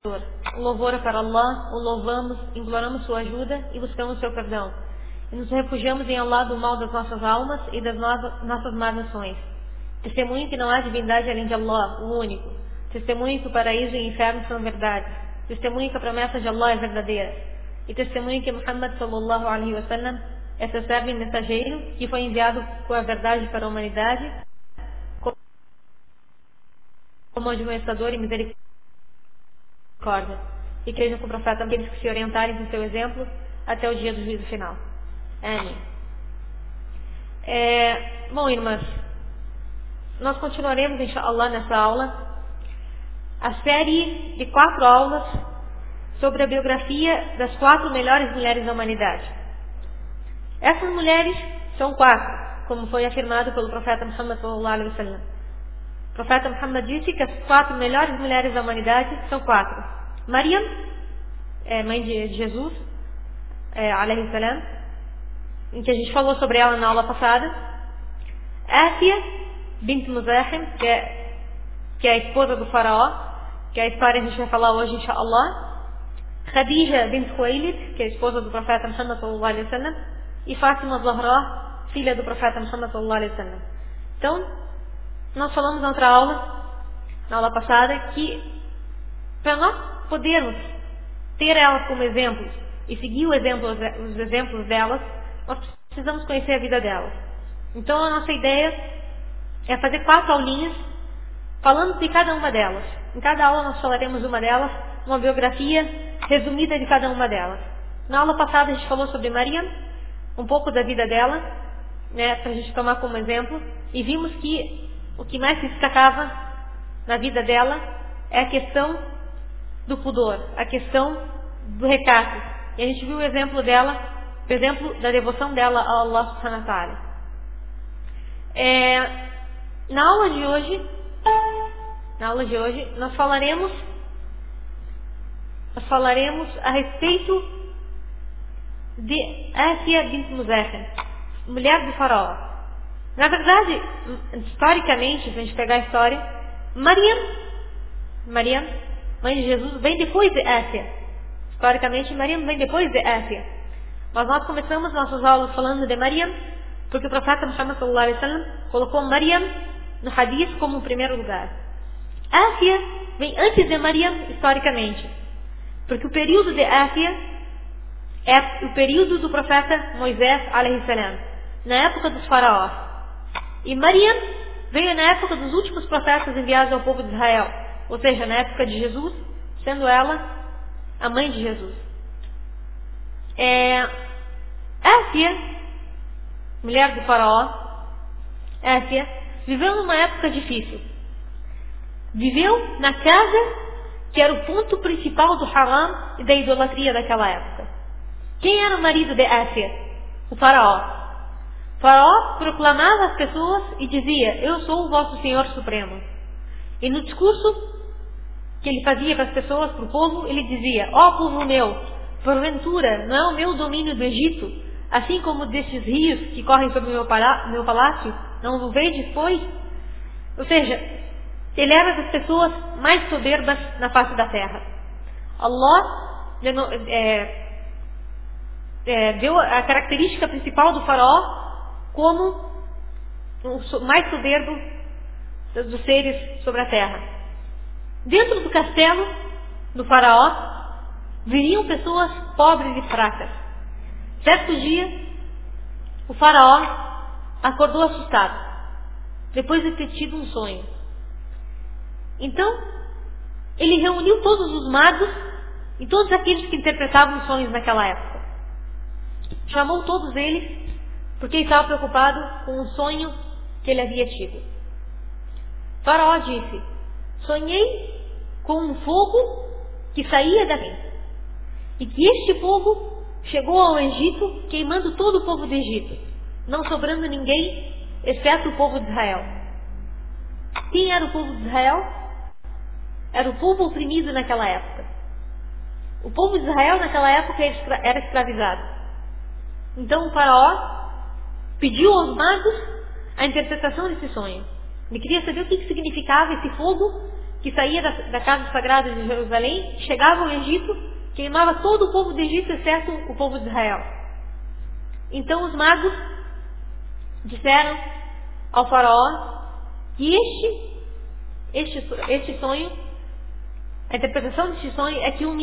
O louvor é para Allah, o louvamos, imploramos sua ajuda e buscamos seu perdão. E nos refugiamos em Allah do mal das nossas almas e das nossas más ações. Testemunho que não há divindade além de Allah, o único. Testemunho que o paraíso e o inferno são verdade. Testemunho que a promessa de Allah é verdadeira. E testemunho que Muhammad sallallahu alaihi wasallam é seu servo e mensageiro, que foi enviado com a verdade para a humanidade, como administrador e misericórdia. E que seja com o profeta aqueles que se orientarem com seu exemplo até o dia do juízo final. Amém. Bom, irmãs, nós continuaremos, inshallah, nessa aula a série de 4 aulas sobre a biografia das 4 melhores mulheres da humanidade. Essas mulheres são 4, como foi afirmado pelo profeta Muhammad sallallahu alaihi wasallam. O profeta Muhammad disse que as 4 melhores mulheres da humanidade são 4. Maryam, mãe de Jesus, alaihi salam, em que a gente falou sobre ela na aula passada. Ásia bint Muzahim, que é a esposa do faraó, que é a história que a gente vai falar hoje, inshallah. Khadija bint Khuwailid, que é a esposa do profeta Muhammad sallallahu alaihi wasallam. E Fátima Zahra, filha do profeta Muhammad sallallahu alaihi wasallam. Então, nós falamos na outra aula, na aula passada, que para nós podermos ter elas como exemplos e seguir os exemplos delas, nós precisamos conhecer a vida delas. Então a nossa ideia é fazer 4 aulinhas falando de cada uma delas. Em cada aula nós falaremos uma delas, uma biografia resumida de cada uma delas. Na aula passada a gente falou sobre Maryam, um pouco da vida dela, né, para a gente tomar como exemplo, e vimos que o que mais se destacava na vida dela é a questão do pudor, a questão do recato. E a gente viu o exemplo dela, o exemplo da devoção dela a Allah subhanahu wa ta'ala. Na aula de hoje, nós falaremos a respeito de Ásia bint Muzahim, mulher do faraó. Na verdade, historicamente, se a gente pegar a história, Maryam, mãe de Jesus, vem depois de Ásia. Historicamente, Maryam vem depois de Ásia. Mas nós começamos nossas aulas falando de Maryam, porque o profeta Muhammad sallallahu alaihi wasallam colocou Maryam no hadith como o primeiro lugar. Ásia vem antes de Maryam historicamente, porque o período de Ásia é o período do profeta Moisés alaihi salam, na época dos faraós. E Maryam veio na época dos últimos profetas enviados ao povo de Israel, ou seja, na época de Jesus, sendo ela a mãe de Jesus. Ásia, mulher do faraó, Ásia, viveu numa época difícil. Viveu na casa que era o ponto principal do haram e da idolatria daquela época. Quem era o marido de Ásia? O faraó. O faraó proclamava às pessoas e dizia: eu sou o vosso Senhor Supremo. E no discurso que ele fazia para as pessoas, para o povo, ele dizia: ó povo meu, porventura não é o meu domínio do Egito, assim como destes rios que correm sobre o meu palácio, não o vedes, pois? Ou seja, ele era das pessoas mais soberbas na face da terra. Allah deu a característica principal do faraó como o mais soberbo dos seres sobre a terra. Dentro do castelo do faraó viriam pessoas pobres e fracas. Certo dia, o faraó acordou assustado, depois de ter tido um sonho. Então, ele reuniu todos os magos e todos aqueles que interpretavam os sonhos naquela época. Chamou todos eles, porque ele estava preocupado com o sonho que ele havia tido. O faraó disse: sonhei com um fogo que saía daqui, e que este fogo chegou ao Egito, queimando todo o povo do Egito, não sobrando ninguém, exceto o povo de Israel. Quem era o povo de Israel? Era o povo oprimido naquela época. O povo de Israel naquela época era escravizado. Então o faraó pediu aos magos a interpretação desse sonho. Ele queria saber o que significava esse fogo que saía da casa sagrada de Jerusalém, chegava ao Egito, queimava todo o povo do Egito, exceto o povo de Israel. Então os magos disseram ao faraó que este sonho, a interpretação deste sonho é que um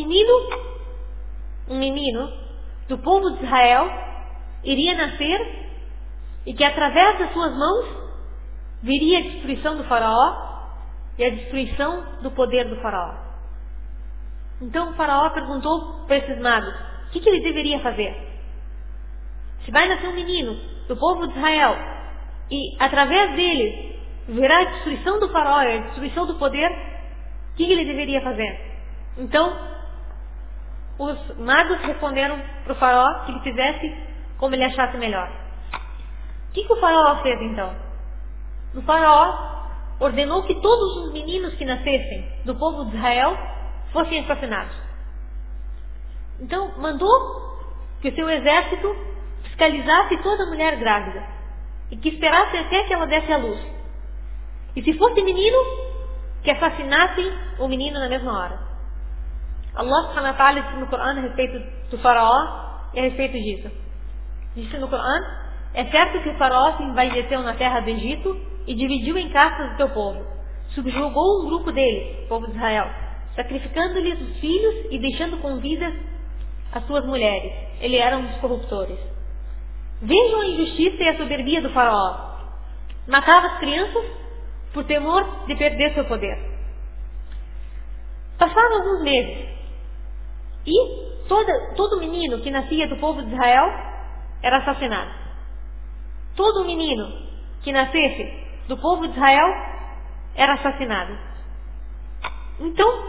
menino do povo de Israel iria nascer e que através das suas mãos viria a destruição do faraó e a destruição do poder do faraó. Então o faraó perguntou para esses magos o que ele deveria fazer. Se vai nascer um menino do povo de Israel e através dele virá a destruição do faraó e a destruição do poder, o que ele deveria fazer? Então os magos responderam para o faraó que ele fizesse como ele achasse melhor. O que o faraó fez então? O faraó ordenou que todos os meninos que nascessem do povo de Israel fossem assassinados. Então mandou que o seu exército fiscalizasse toda mulher grávida e que esperasse até que ela desse à luz. E se fosse menino, que assassinassem o menino na mesma hora. Allah subhanahu wa ta'ala disse no Corão a respeito do faraó e a respeito disso. Disse no Corão: é certo que o faraó se envaideceu na terra do Egito e dividiu em castas o teu povo. Subjugou um grupo deles, o povo de Israel, sacrificando-lhes os filhos e deixando com vida as suas mulheres. Ele era um dos corruptores. Vejam a injustiça e a soberbia do faraó. Matava as crianças por temor de perder seu poder. Passaram alguns meses e todo menino que nascia do povo de Israel era assassinado. Todo menino que nascesse do povo de Israel era assassinado. Então,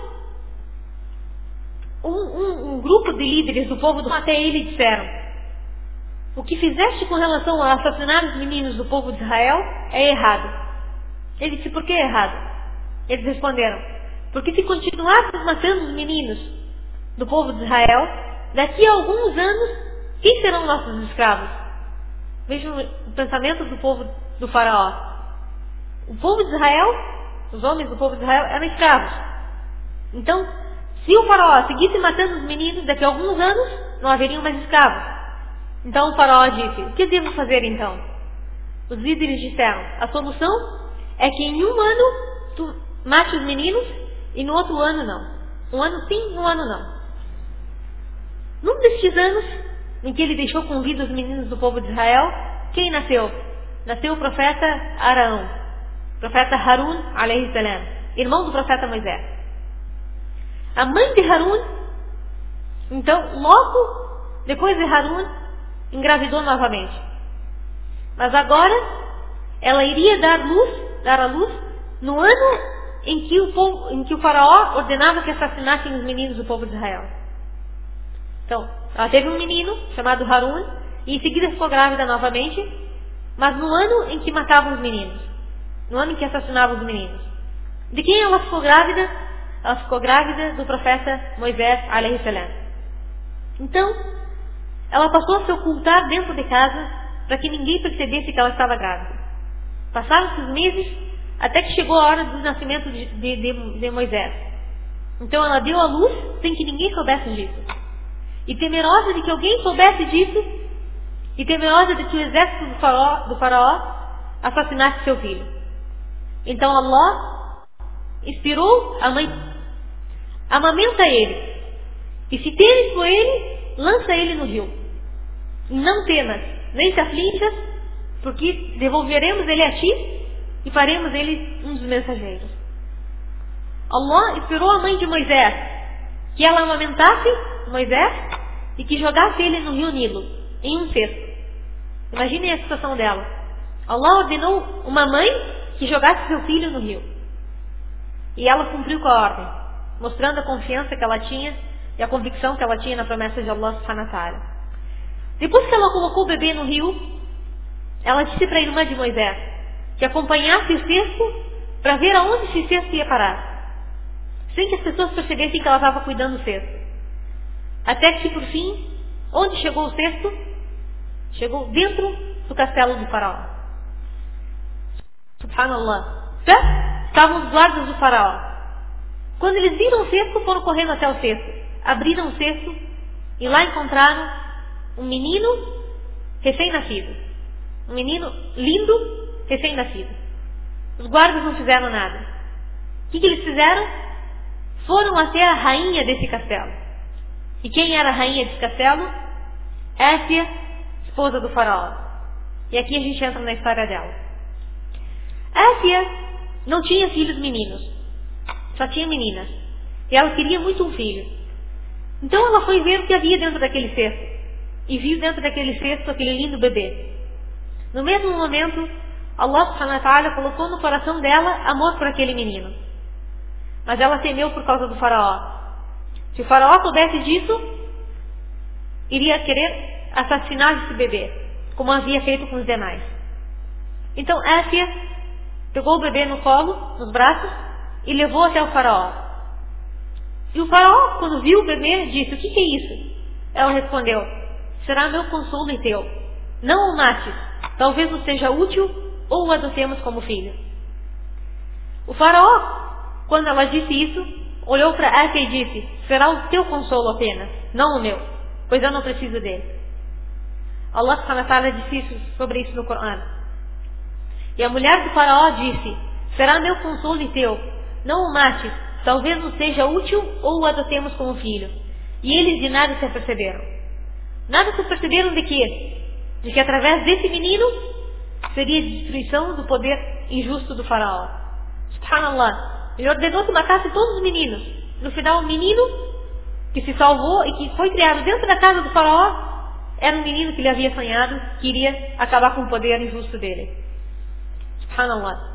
um grupo de líderes do povo até ele disseram: o que fizeste com relação a assassinar os meninos do povo de Israel é errado. Ele disse: por que é errado? Eles responderam: porque se continuarmos matando os meninos do povo de Israel, daqui a alguns anos, quem serão nossos escravos? Vejam o pensamento do povo do faraó. O povo de Israel, os homens do povo de Israel eram escravos. Então, se o faraó seguisse matando os meninos, daqui a alguns anos não haveriam mais escravos. Então o faraó disse: o que devo fazer então? Os líderes disseram: a solução é que em um ano tu mate os meninos e no outro ano não. Um ano sim, um ano não. Num destes anos em que ele deixou com vida os meninos do povo de Israel, quem nasceu? Nasceu o profeta Arão, profeta Harun alayhi salam, irmão do profeta Moisés. A mãe de Harun, então, logo depois de Harun, engravidou novamente. Mas agora ela iria dar à luz no ano em que o faraó ordenava que assassinassem os meninos do povo de Israel. Então, ela teve um menino chamado Harun e em seguida ficou grávida novamente, mas no ano em que matavam os meninos, no ano em que assassinavam os meninos. De quem ela ficou grávida? Ela ficou grávida do profeta Moisés alayhi salam. Então, ela passou a se ocultar dentro de casa para que ninguém percebesse que ela estava grávida. Passaram-se os meses até que chegou a hora do nascimento de Moisés. Então ela deu à luz sem que ninguém soubesse disso. E temerosa de que alguém soubesse disso, e temerosa de que o exército do faraó assassinasse seu filho. Então Allah inspirou a mãe: amamenta ele, e se temes por ele, lança ele no rio. E não temas, nem se aflinjas, porque devolveremos ele a ti e faremos ele um dos mensageiros. Allah inspirou a mãe de Moisés que ela amamentasse Moisés e que jogasse ele no rio Nilo, em um cesto. Imaginem a situação dela. Allah ordenou uma mãe que jogasse seu filho no rio. E ela cumpriu com a ordem, mostrando a confiança que ela tinha e a convicção que ela tinha na promessa de Allah subhanahu wa ta'ala. Depois que ela colocou o bebê no rio, ela disse para a irmã de Moisés que acompanhasse o cesto para ver aonde esse cesto ia parar, sem que as pessoas percebessem que ela estava cuidando do cesto. Até que, por fim, onde chegou o cesto? Chegou dentro do castelo do faraó. Subhanallah. Estavam os guardas do faraó. Quando eles viram o cesto, foram correndo até o cesto. Abriram o cesto e lá encontraram um menino recém-nascido. Um menino lindo, recém-nascido. Os guardas não fizeram nada. O que eles fizeram? Foram até a rainha desse castelo. E quem era a rainha desse castelo? Ásia, esposa do faraó. E aqui a gente entra na história dela. Ásia não tinha filhos meninos, só tinha meninas. E ela queria muito um filho. Então ela foi ver o que havia dentro daquele cesto. E viu dentro daquele cesto aquele lindo bebê. No mesmo momento, Allah subhanahu wa ta'ala colocou no coração dela amor por aquele menino. Mas ela temeu por causa do faraó. Se o faraó soubesse disso, iria querer assassinar esse bebê, como havia feito com os demais. Então Ásia pegou o bebê no colo, nos braços, e levou até o faraó. E o faraó, quando viu o bebê, disse: o que é isso? Ela respondeu: será meu consolo e teu. Não o mates, talvez nos seja útil ou o adotemos como filho. O faraó, quando ela disse isso, olhou para Ásia e disse: será o teu consolo apenas, não o meu, pois eu não preciso dele. Allah subhanahu wa ta'ala disse sobre isso no Corão. E a mulher do faraó disse: será meu consolo e teu, não o mates, talvez nos seja útil ou o adotemos como filho. E eles de nada se aperceberam. Nada se aperceberam de quê? De que através desse menino seria a destruição do poder injusto do faraó. Subhanallah. Ele ordenou que matasse todos os meninos. No final, o menino que se salvou e que foi criado dentro da casa do faraó era um menino que ele havia sonhado, que iria acabar com o poder injusto dele. Subhanallah.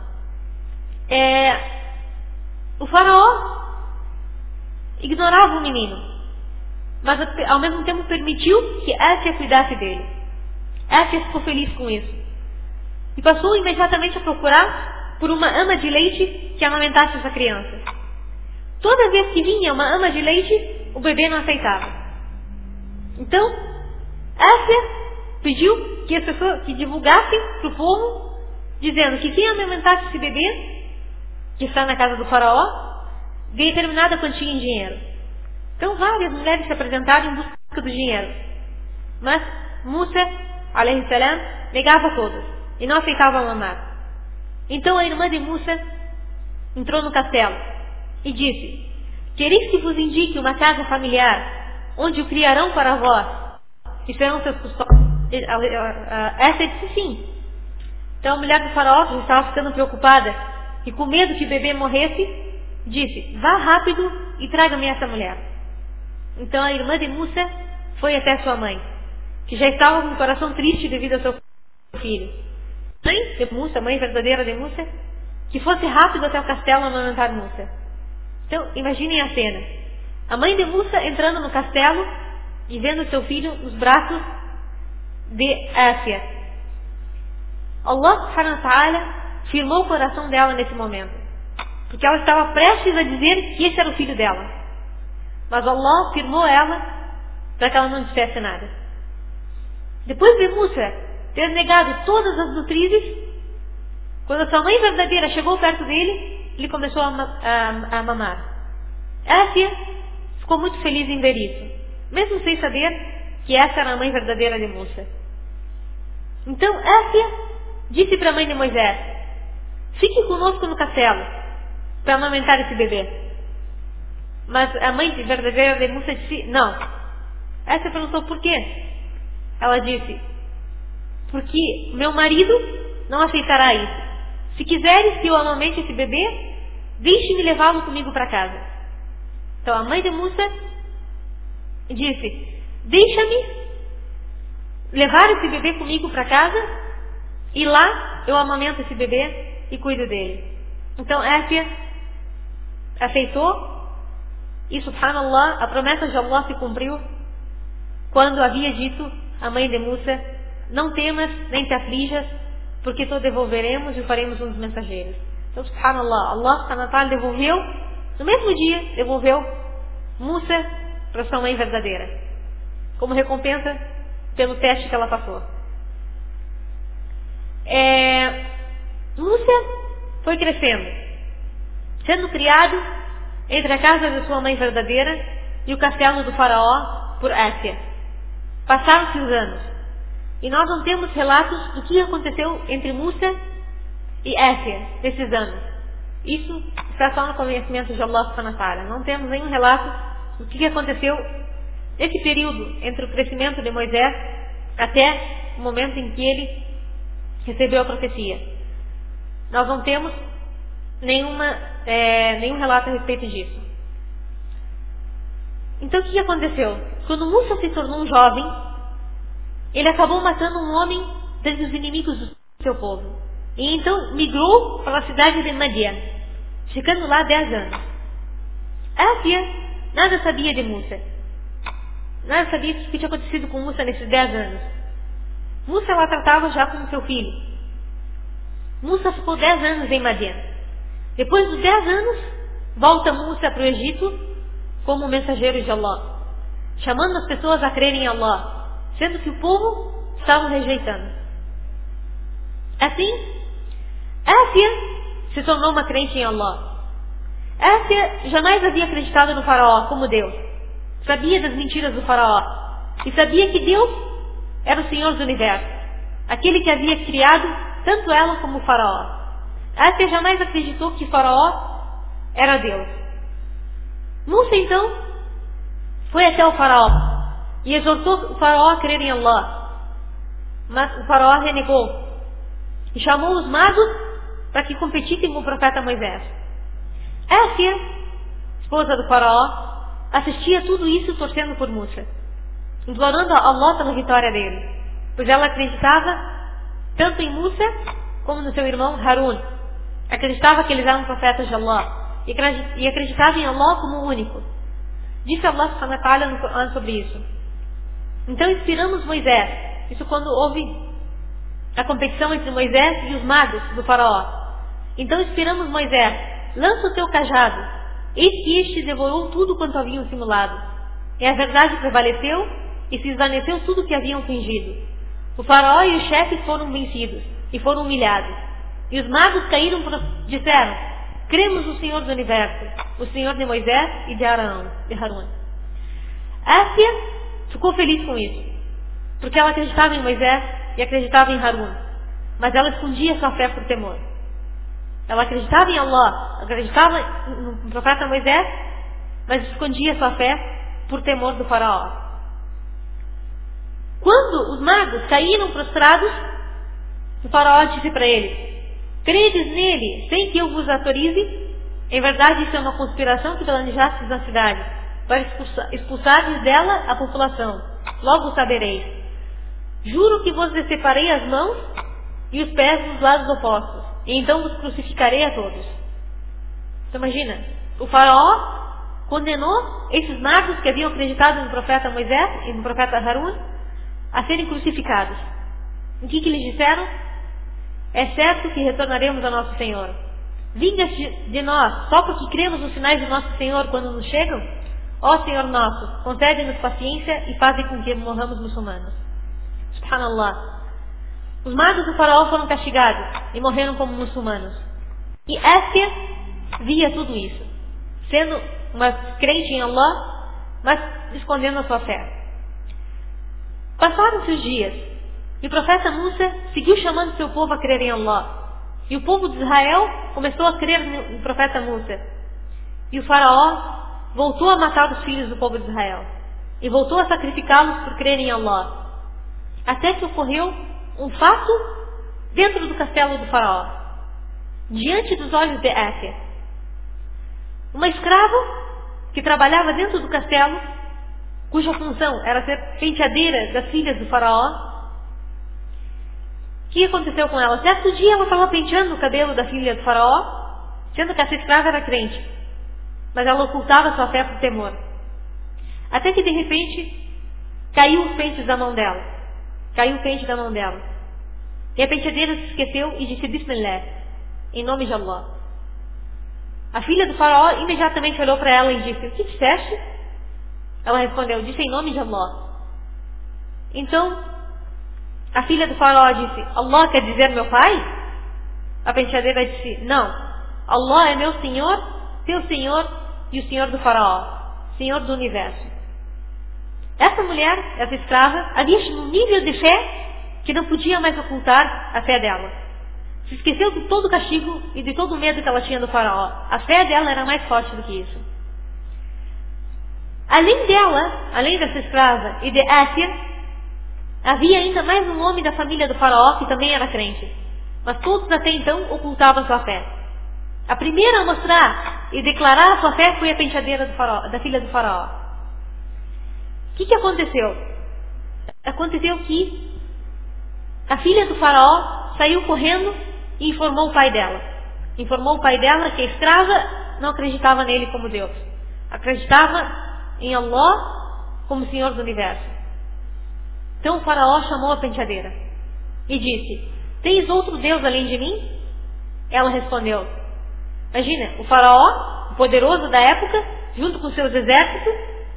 O faraó ignorava o menino, mas ao mesmo tempo permitiu que Ásia cuidasse dele. Ásia ficou feliz com isso e passou imediatamente a procurar por uma ama de leite que amamentasse essa criança. Toda vez que vinha uma ama de leite, o bebê não aceitava. Então, Ásia pediu que as pessoas que divulgassem para o povo, dizendo que quem amamentasse esse bebê, que está na casa do faraó, ganha determinada quantia em dinheiro. Então várias mulheres se apresentaram em busca do dinheiro. Mas Musa, alayhi salam, negava todas e não aceitava mamar. Então a irmã de Musa entrou no castelo e disse: quereis que vos indique uma casa familiar onde o criarão para vós e serão seus custódios? Essa disse sim. Então a mulher do faraó, que estava ficando preocupada e com medo que o bebê morresse, disse: vá rápido e traga-me essa mulher. Então a irmã de Musa foi até sua mãe, que já estava com o coração triste devido ao seu filho. Mãe de Musa, mãe verdadeira de Musa, que fosse rápido até o castelo amamentar Musa. Então imaginem a cena. A mãe de Musa entrando no castelo e vendo seu filho nos braços de Ásia. Allah subhanahu wa ta'ala firmou o coração dela nesse momento, porque ela estava prestes a dizer que esse era o filho dela. Mas Allah firmou ela para que ela não dissesse nada. Depois de Musa ter negado todas as nutrizes, quando a sua mãe verdadeira chegou perto dele, ele começou a mamar. Ásia ficou muito feliz em ver isso, mesmo sem saber que essa era a mãe verdadeira de Musa. Então Ásia disse para a mãe de Moisés: fique conosco no castelo para amamentar esse bebê. Mas a mãe verdadeira de Musa disse: não. Ásia perguntou por quê. Ela disse: porque meu marido não aceitará isso. Se quiseres que eu amamente esse bebê, deixe-me levá-lo comigo para casa. Então a mãe de Musa disse: deixa-me levar esse bebê comigo para casa e lá eu amamento esse bebê e cuido dele. Então Ásia aceitou e, subhanallah, a promessa de Allah se cumpriu quando havia dito a mãe de Musa: não temas nem te aflijas, porque te devolveremos e faremos um dos mensageiros. Então, subhanallah, Allah subhanahu wa ta'ala devolveu, no mesmo dia, devolveu Musa para sua mãe verdadeira, como recompensa pelo teste que ela passou. Musa foi crescendo, sendo criado entre a casa de sua mãe verdadeira e o castelo do faraó por Ásia. Passaram-se os anos, e nós não temos relatos do que aconteceu entre Musa e Ásia nesses anos. Isso está só no conhecimento de Allah subhanahu wa ta'ala. Não temos nenhum relato do que aconteceu nesse período entre o crescimento de Moisés até o momento em que ele recebeu a profecia. Nós não temos nenhum relato a respeito disso. Então o que aconteceu? Quando Musa se tornou um jovem, ele acabou matando um homem dentre os inimigos do seu povo. E então migrou para a cidade de Madian, ficando lá 10 anos. Ásia nada sabia de Musa. Nada sabia o que tinha acontecido com Musa nesses 10 anos. Musa ela tratava já como seu filho. Musa ficou 10 anos em Madian. Depois dos 10 anos, volta Musa para o Egito como mensageiro de Allah, chamando as pessoas a crerem em Allah, sendo que o povo estava rejeitando. Assim, Ásia se tornou uma crente em Allah. Ásia jamais havia acreditado no faraó como Deus. Sabia das mentiras do faraó. E sabia que Deus era o Senhor do Universo, aquele que havia criado tanto ela como o faraó. Ásia jamais acreditou que o faraó era Deus. Musa então foi até o faraó e exortou o faraó a crer em Allah. Mas o faraó renegou e chamou os magos para que competissem com o profeta Moisés. Ásia, esposa do faraó, assistia tudo isso torcendo por Musa, implorando a Allah pela vitória dele, pois ela acreditava tanto em Musa como no seu irmão Harun. Acreditava que eles eram profetas de Allah e acreditava em Allah como o único. Disse Allah subhanahu wa ta'ala no Corão sobre isso: então inspiramos Moisés. Isso quando houve a competição entre Moisés e os magos do faraó. Então inspiramos Moisés: lança o teu cajado. Eis que este devorou tudo quanto haviam simulado. E a verdade prevaleceu e se esvaneceu tudo o que haviam fingido. O faraó e os chefes foram vencidos e foram humilhados. E os magos caíram disseram: cremos no Senhor do Universo, o Senhor de Moisés e de Harun. Ásia ficou feliz com isso, porque ela acreditava em Moisés e acreditava em Harun, mas ela escondia sua fé por temor. Ela acreditava em Allah, acreditava no profeta Moisés, mas escondia sua fé por temor do faraó. Quando os magos caíram prostrados, o faraó disse para eles: credes nele sem que eu vos autorize? Em verdade isso é uma conspiração que planejastes na cidade, para expulsardes dela a população. Logo sabereis. Juro que vos separei as mãos e os pés dos lados opostos, e então vos crucificarei a todos. Então imagina, o faraó condenou esses magos que haviam acreditado no profeta Moisés e no profeta Harun a serem crucificados. O que eles disseram? É certo que retornaremos ao nosso Senhor. Vinga-se de nós, só porque cremos nos sinais do nosso Senhor quando nos chegam? Ó Senhor nosso, concede-nos paciência e faze com que morramos muçulmanos. Subhanallah. Os magos do faraó foram castigados e morreram como muçulmanos. E Ásia via tudo isso, sendo uma crente em Allah, mas escondendo a sua fé. Passaram-se os dias, e o profeta Musa seguiu chamando seu povo a crer em Allah. E o povo de Israel começou a crer no profeta Musa. E o faraó voltou a matar os filhos do povo de Israel. E voltou a sacrificá-los por crer em Allah. Até que ocorreu um fato dentro do castelo do faraó, diante dos olhos de Ásia. Uma escrava que trabalhava dentro do castelo, cuja função era ser penteadeira das filhas do faraó. O que aconteceu com ela? Certo dia ela estava penteando o cabelo da filha do faraó, sendo que essa escrava era crente, mas ela ocultava sua fé por temor. Até que de repente caiu os pentes da mão dela. Caiu o pente da mão dela. E a penteadeira se esqueceu e disse Bismillah, em nome de Allah. A filha do faraó imediatamente olhou para ela e disse: o que disseste? Ela respondeu: disse em nome de Allah. Então a filha do faraó disse: Allah quer dizer meu pai? A penteadeira disse: não, Allah é meu Senhor, teu Senhor e o Senhor do faraó, Senhor do universo. Essa mulher, essa escrava, havia um nível de fé que não podia mais ocultar a fé dela. Se esqueceu de todo o castigo e de todo o medo que ela tinha do faraó. A fé dela era mais forte do que isso. Além dela, além dessa escrava e de Asir, havia ainda mais um homem da família do faraó que também era crente. Mas todos até então ocultavam sua fé. A primeira a mostrar e declarar a sua fé foi a penteadeira da filha do faraó. O que aconteceu? Aconteceu que a filha do faraó saiu correndo e informou o pai dela. Informou o pai dela que a escrava não acreditava nele como Deus. Acreditava em Allah como Senhor do universo. Então o faraó chamou a penteadeira e disse: tens outro Deus além de mim? Ela respondeu. Imagina, o faraó, o poderoso da época, junto com seus exércitos,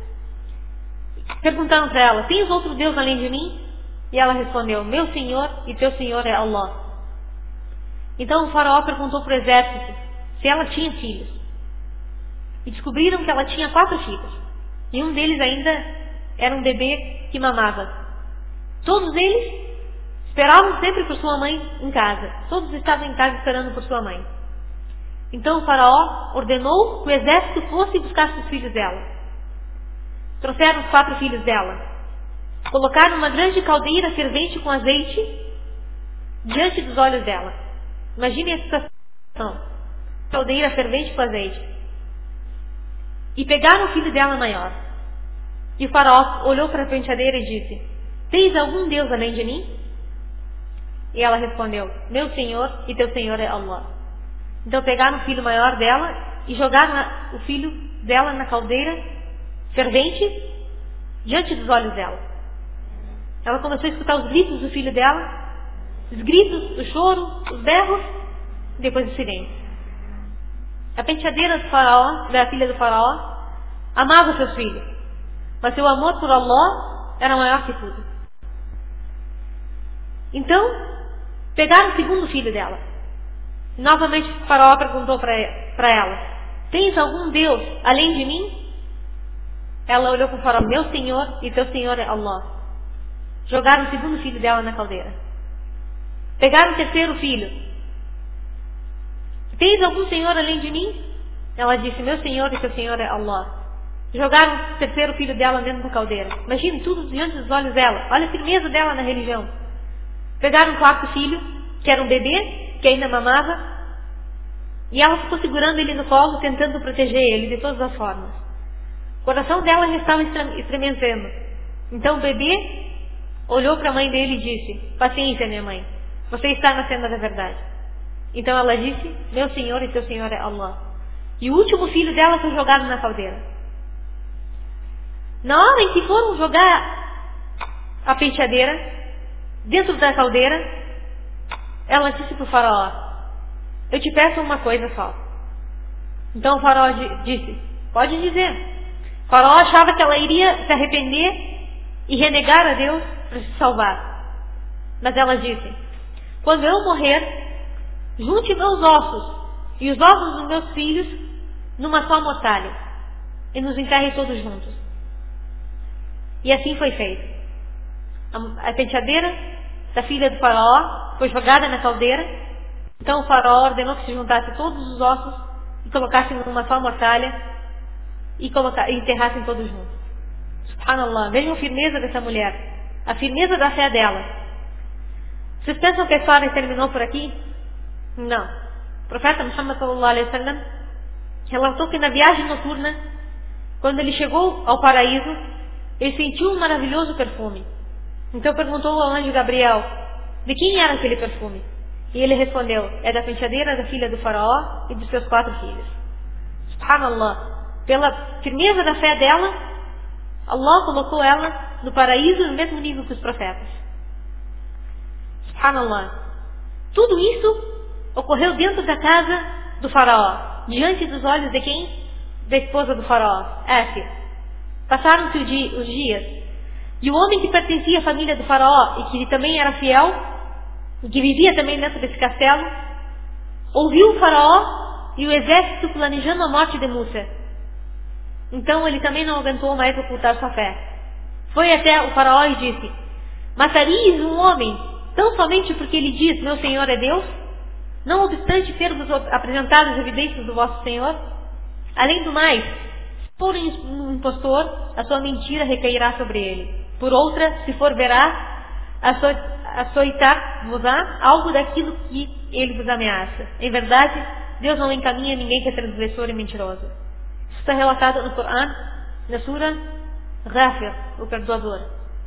perguntaram para ela: tens outro Deus além de mim? E ela respondeu: meu Senhor e teu Senhor é Allah. Então o faraó perguntou para o exército se ela tinha filhos. E descobriram que ela tinha 4 filhos. E um deles ainda era um bebê que mamava. Todos eles esperavam sempre por sua mãe em casa. Todos estavam em casa esperando por sua mãe. Então o faraó ordenou que o exército fosse e buscasse os filhos dela. Trouxeram os 4 filhos dela. Colocaram uma grande caldeira fervente com azeite diante dos olhos dela. Imagine a situação. Caldeira fervente com azeite. E pegaram o filho dela maior. E o faraó olhou para a penteadeira e disse: tens algum Deus além de mim? E ela respondeu: meu Senhor e teu Senhor é Allah. Então pegaram o filho maior dela e jogaram o filho dela na caldeira fervente diante dos olhos dela. Ela começou a escutar os gritos do filho dela, os gritos, o choro, os berros, e depois o silêncio. A penteadeira do faraó, da filha do faraó, amava seus filhos, mas seu amor por Allah era maior que tudo. Então, pegaram o segundo filho dela. E novamente o faraó perguntou para ela: tens algum Deus além de mim? Ela olhou para o faraó: meu Senhor e teu Senhor é Allah. Jogaram o segundo filho dela na caldeira. Pegaram o terceiro filho. Tens algum Senhor além de mim? Ela disse: meu Senhor e teu Senhor é Allah. Jogaram o terceiro filho dela dentro da caldeira. Imagine tudo diante dos olhos dela. Olha a firmeza dela na religião. Pegaram o quarto filho, que era um bebê, que ainda mamava, e ela ficou segurando ele no colo, tentando proteger ele de todas as formas. O coração dela já estava estremecendo. Então o bebê olhou para a mãe dele e disse: paciência, minha mãe, você está na senda da verdade. Então ela disse: meu Senhor e teu Senhor é Allah. E o último filho dela foi jogado na caldeira. Na hora em que foram jogar a penteadeira dentro da caldeira, ela disse para o faraó: eu te peço uma coisa só. Então o faraó disse: pode dizer. O faraó achava que ela iria se arrepender e renegar a Deus para se salvar. Mas ela disse: quando eu morrer, junte meus ossos e os ossos dos meus filhos numa só mortalha e nos enterre todos juntos. E assim foi feito. A penteadeira da filha do faraó foi jogada na caldeira. Então o faraó ordenou que se juntasse todos os ossos e colocassem numa só mortalha e enterrassem todos juntos. Subhanallah, vejam a firmeza dessa mulher, a firmeza da fé dela. Vocês pensam que a história terminou por aqui? Não. O profeta Muhammad sallallahu alaihi wasallam relatou que na viagem noturna, quando ele chegou ao paraíso, ele sentiu um maravilhoso perfume. Então perguntou ao anjo Gabriel: de quem era aquele perfume? E ele respondeu: é da penteadeira da filha do faraó e dos seus 4 filhos. Subhanallah, pela firmeza da fé dela, Allah colocou ela no paraíso no mesmo nível que os profetas. Subhanallah. Tudo isso ocorreu dentro da casa do faraó, diante dos olhos de quem? Da esposa do faraó, Asir. Passaram-se os dias, e o homem que pertencia à família do faraó e que também era fiel, e que vivia também dentro desse castelo, ouviu o faraó e o exército planejando a morte de Musa. Então ele também não aguentou mais ocultar sua fé. Foi até o faraó e disse: matarias um homem tão somente porque ele diz, meu Senhor é Deus? Não obstante termos apresentado as evidências do vosso Senhor? Além do mais, se for um impostor, a sua mentira recairá sobre ele. Por outra, se for veraz, açoitar-vos-á algo daquilo que ele vos ameaça. Em verdade, Deus não encaminha ninguém que é transgressor e mentiroso. Isso está relatado no Corão, na Sura Ghafir, o Perdoador.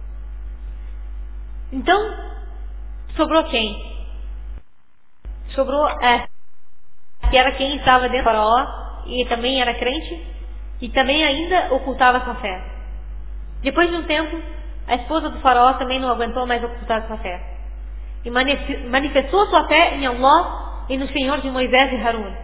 Então, sobrou quem? Sobrou que era quem estava dentro do faraó e também era crente e também ainda ocultava sua fé. Depois de um tempo, a esposa do faraó também não aguentou mais ocultar sua fé e manifestou sua fé em Allah e no Senhor de Moisés e Harun.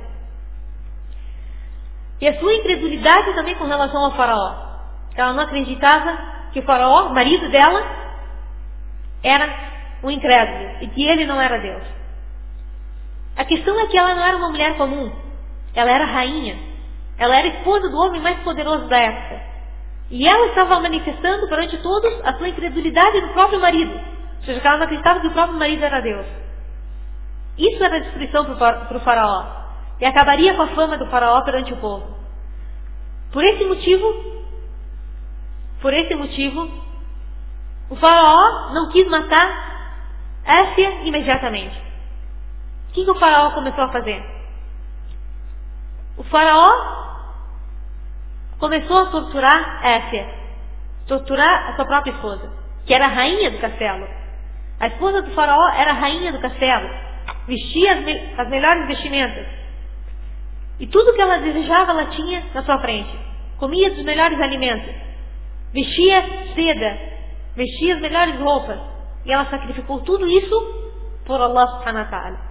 E a sua incredulidade também com relação ao faraó. Ela não acreditava que o faraó, marido dela, era um incrédulo e que ele não era Deus. A questão é que ela não era uma mulher comum. Ela era rainha. Ela era esposa do homem mais poderoso da época. E ela estava manifestando perante todos a sua incredulidade do próprio marido. Ou seja, que ela não acreditava que o próprio marido era Deus. Isso era destruição para o faraó. E acabaria com a fama do faraó perante o povo. Por esse motivo, o faraó não quis matar Ásia imediatamente. O que o faraó começou a fazer? O faraó começou a torturar Ásia, torturar a sua própria esposa, que era a rainha do castelo. A esposa do faraó era a rainha do castelo, vestia as melhores vestimentas. E tudo que ela desejava, ela tinha na sua frente. Comia dos melhores alimentos, vestia seda, vestia as melhores roupas. E ela sacrificou tudo isso por Allah subhanahu wa ta'ala.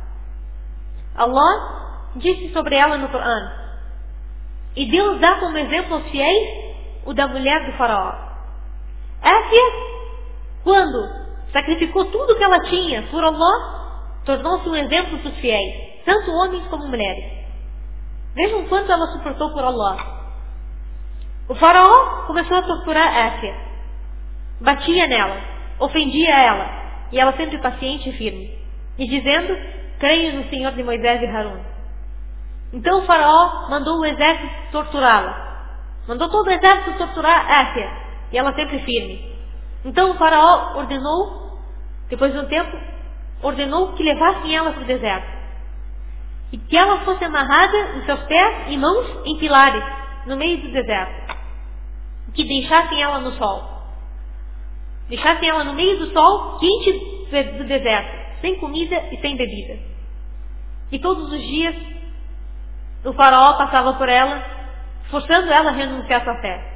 Allah disse sobre ela no Corão: e Deus dá como exemplo aos fiéis o da mulher do faraó. Ásia, quando sacrificou tudo que ela tinha por Allah, tornou-se um exemplo para os fiéis, tanto homens como mulheres. Vejam quanto ela suportou por Allah. O faraó começou a torturar Ásia, batia nela, ofendia ela, e ela sempre paciente e firme, e dizendo: creio no Senhor de Moisés e Harun. Então o faraó mandou o exército torturá-la. Mandou todo o exército torturar Ásia, e ela sempre firme. Então o faraó ordenou, depois de um tempo, ordenou que levassem ela para o deserto. E que ela fosse amarrada em seus pés e mãos em pilares, no meio do deserto. E que deixassem ela no sol. Deixassem ela no meio do sol quente do deserto, sem comida e sem bebida. E todos os dias o faraó passava por ela, forçando ela a renunciar à sua fé.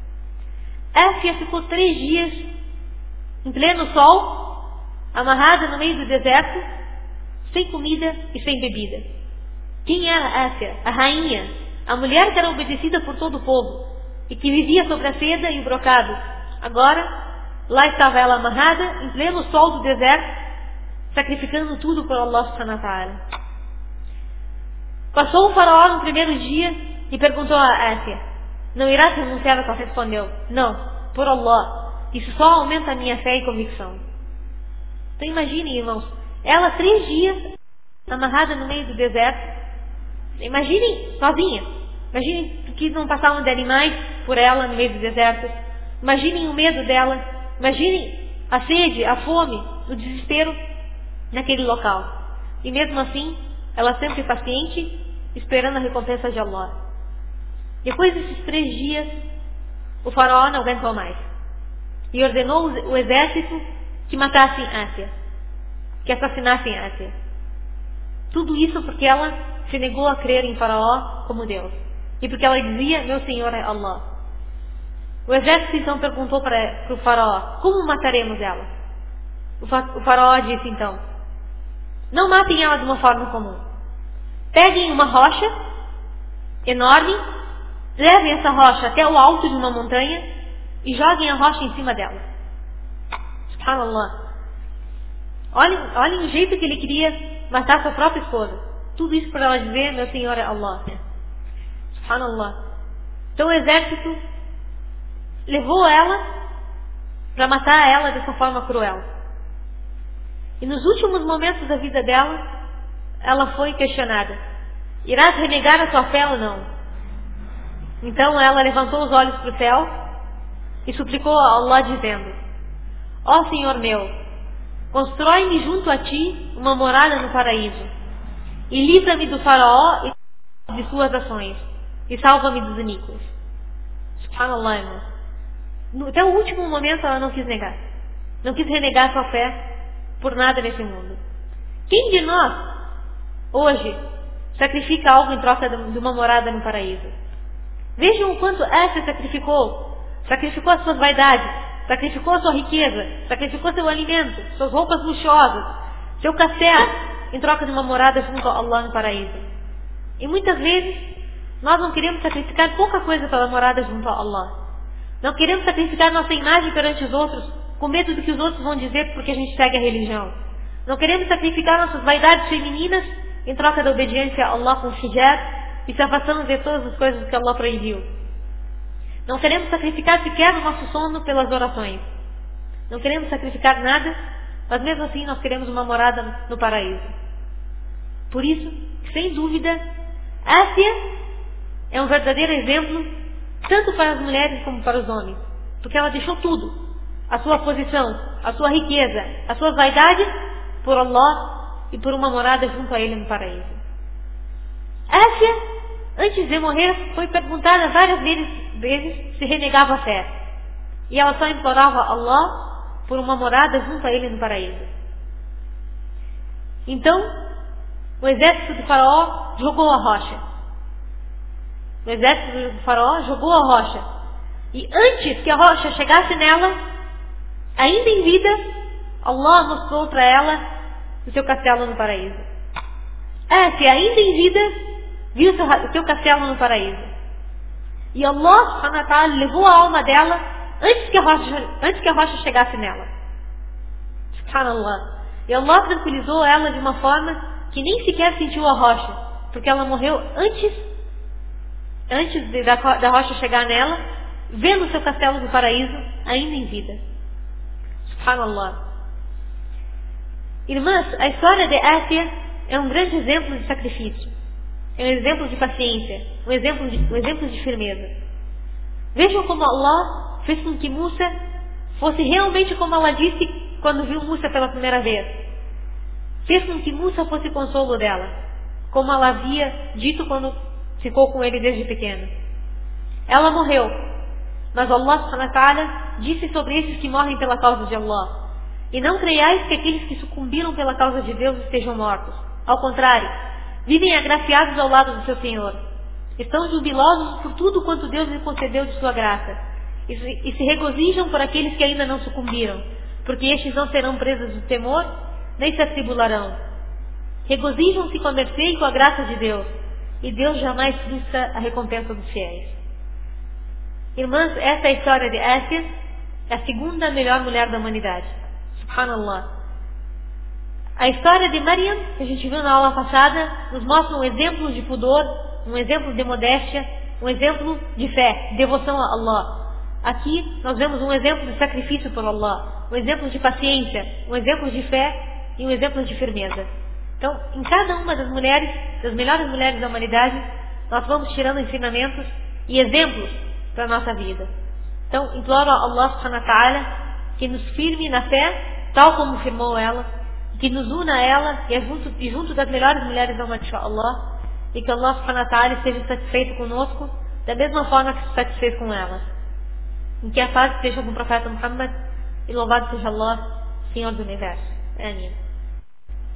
Ásia ficou 3 dias em pleno sol, amarrada no meio do deserto, sem comida e sem bebida. Quem era Ásia? A rainha, a mulher que era obedecida por todo o povo e que vivia sobre a seda e o brocado. Agora, lá estava ela amarrada em pleno sol do deserto, sacrificando tudo por Allah subhanahu wa ta'ala. Passou o faraó no primeiro dia e perguntou a Ásia: não irás renunciar? Ela respondeu: não, por Allah, isso só aumenta a minha fé e convicção. Então imaginem, irmãos, ela 3 dias amarrada no meio do deserto. Imaginem, sozinha. Imaginem que não passavam de animais por ela no meio do deserto. Imaginem o medo dela. Imaginem a sede, a fome, o desespero naquele local. E mesmo assim, ela sempre paciente, esperando a recompensa de Allah. Depois desses 3 dias, o faraó não aguentou mais. E ordenou o exército que matassem Ásia, que assassinassem Ásia. Tudo isso porque ela se negou a crer em faraó como Deus. E porque ela dizia: meu Senhor é Allah. O exército então perguntou para o faraó: como mataremos ela? O faraó disse então: não matem ela de uma forma comum. Peguem uma rocha enorme, levem essa rocha até o alto de uma montanha e joguem a rocha em cima dela. Subhanallah. Olhem o jeito que ele queria matar sua própria esposa. Tudo isso para ela dizer: meu Senhor é Allah. Subhanallah. Então o exército levou ela para matar ela dessa forma cruel. E nos últimos momentos da vida dela, ela foi questionada: irás renegar a tua fé ou não? Então ela levantou os olhos para o céu e suplicou a Allah dizendo: ó Senhor meu, constrói-me junto a ti uma morada no paraíso e livra-me do faraó e de suas ações e salva-me dos iníquos. Subhanallah, irmão. Até o último momento ela não quis negar. Não quis renegar sua fé por nada nesse mundo. Quem de nós hoje sacrifica algo em troca de uma morada no paraíso? Vejam o quanto essa sacrificou. Sacrificou as suas vaidades, sacrificou a sua riqueza, sacrificou seu alimento, suas roupas luxuosas, seu castelo, em troca de uma morada junto a Allah no paraíso. E muitas vezes nós não queremos sacrificar pouca coisa pela morada junto a Allah. Não queremos sacrificar nossa imagem perante os outros, com medo do que os outros vão dizer porque a gente segue a religião. Não queremos sacrificar nossas vaidades femininas em troca da obediência a Allah com o hijab e se afastando de todas as coisas que Allah proibiu. Não queremos sacrificar sequer o nosso sono pelas orações. Não queremos sacrificar nada, mas mesmo assim nós queremos uma morada no paraíso. Por isso, sem dúvida, Ásia é um verdadeiro exemplo tanto para as mulheres como para os homens, porque ela deixou tudo, a sua posição, a sua riqueza, as suas vaidades, por Allah e por uma morada junto a Ele no paraíso. Ásia, antes de morrer, foi perguntada várias vezes se renegava a fé, e ela só implorava a Allah por uma morada junto a Ele no paraíso. Então, o exército do faraó jogou a rocha. O exército do faraó jogou a rocha. E antes que a rocha chegasse nela, ainda em vida, Allah mostrou para ela o seu castelo no paraíso. Se ainda em vida, viu o seu castelo no paraíso. E Allah subhanahu wa ta'ala levou a alma dela antes que a rocha chegasse nela. Subhanallah. E Allah tranquilizou ela de uma forma que nem sequer sentiu a rocha, porque ela morreu antes da rocha chegar nela, vendo o seu castelo do paraíso ainda em vida. Subhanallah. Irmãs, a história de Ásia é um grande exemplo de sacrifício, é um exemplo de paciência, um exemplo de firmeza. Vejam como Allah fez com que Musa fosse realmente como ela disse quando viu Musa pela primeira vez. Fez com que Musa fosse consolo dela, como ela havia dito quando ficou com ele desde pequena. Ela morreu, mas Allah subhanahu wa ta'ala disse sobre esses que morrem pela causa de Allah: e não creiais que aqueles que sucumbiram pela causa de Deus estejam mortos. Ao contrário, vivem agraciados ao lado do seu Senhor. Estão jubilosos por tudo quanto Deus lhes concedeu de sua graça. E se regozijam por aqueles que ainda não sucumbiram, porque estes não serão presos do temor, nem se atribularão. Regozijam-se com a mercê e com a graça de Deus, e Deus jamais frustra a recompensa dos fiéis. Irmãs, essa é a história de Ásia, a segunda melhor mulher da humanidade. Subhanallah. A história de Maryam, que a gente viu na aula passada, nos mostra um exemplo de pudor, um exemplo de modéstia, um exemplo de fé, devoção a Allah. Aqui nós vemos um exemplo de sacrifício por Allah, um exemplo de paciência, um exemplo de fé e um exemplo de firmeza. Então, em cada uma das mulheres, das melhores mulheres da humanidade, nós vamos tirando ensinamentos e exemplos para a nossa vida. Então, imploro a Allah subhanahu wa ta'ala que nos firme na fé, tal como firmou ela, que nos una a ela e junto das melhores mulheres da humanidade, inshallah, e que Allah subhanahu wa ta'ala esteja satisfeito conosco da mesma forma que se satisfez com ela. Em que a paz esteja com o profeta Muhammad e louvado seja Allah, Senhor do Universo. Amém.